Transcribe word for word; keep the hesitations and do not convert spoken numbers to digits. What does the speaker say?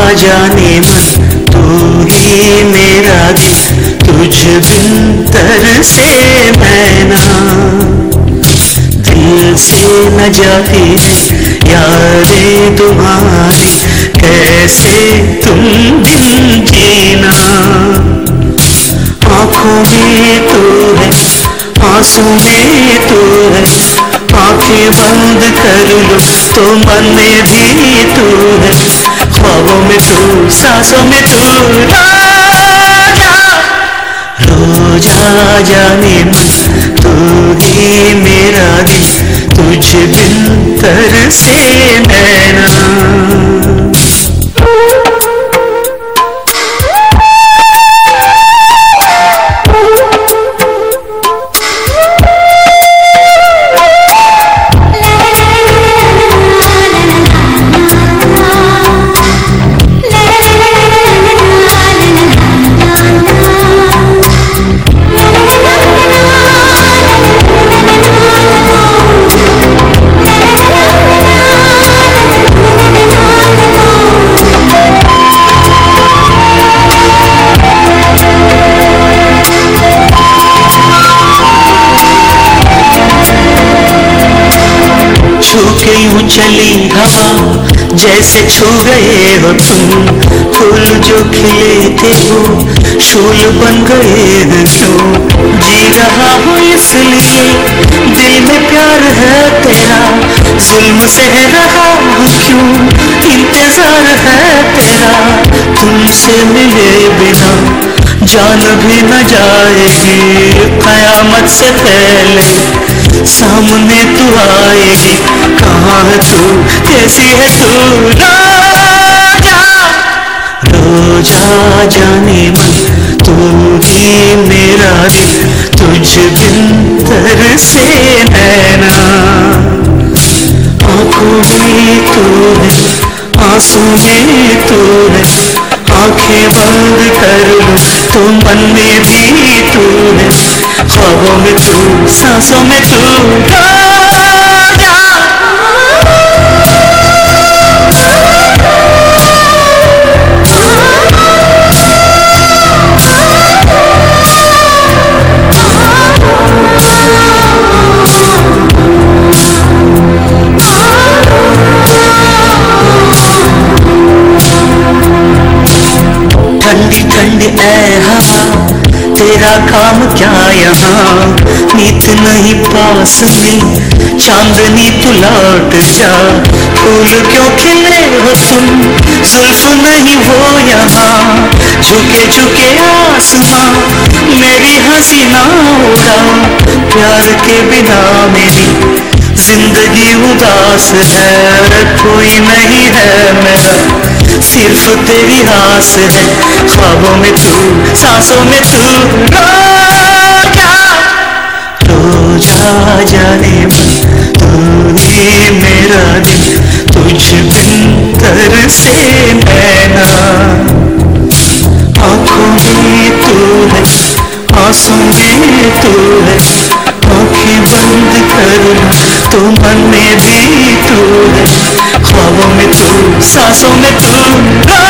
जाने मन तू ही मेरा दिल, तुझ बिन तरसे नैना। दिल से न जाती यादें तुम्हारी, कैसे तुम बिन जीना। आँखों में तू है, आंसू में तू है, आँखें बंद कर लो तो मन में भी तू है। ख्वाबों में तू, सांसों में तू, रो जा जाने मन तू ही मेरा दिल, तुझ बिन तरसे नैना। छू के यूं चली हवा जैसे छू गए हो तुम, फूल जो खिले थे वो शूल बन गए हैं क्यों। जी रहा हूँ इसलिए दिल में प्यार है तेरा, जुल्म सह रहा हूँ क्यों इंतजार है तेरा। तुमसे मिले बिना जान भी न जाएगी, कयामत से पहले सामने तू आएगी। कहाँ है तू, कैसी है तू, रो जा रो जा जाने मन तू ही मेरा दिल, तुझ बिन तरसे नैना। आँखों में तू है, आंसू में तू है, आँखें बंद कर लो तो मन में भी तू है। ख्वाबों में तू, सांसों में तू, ठंडी ठंडी ऐ हवा तेरा काम क्या यहाँ, नीत नहीं पास में चांदनी तू लौट जा। फूल क्यों खिले हो तुम, जुल्फ नहीं वो यहाँ, झुके झुके आसमां मेरी हंसी ना उड़ा। प्यार के बिना मेरी जिंदगी उदास है, कोई नहीं है मेरा सिर्फ तेरी आस है। ख्वाबों में तू, सांसों में तू, रो जा रो जा जाने मन तू ही मेरा दिल, तुझ बिन तरसे नैना। आँखों में तू है, आंसू में तू है, आँखें बंद कर लो तो मन में भी तू है। ख्वाबों में तू, सांसों में तू,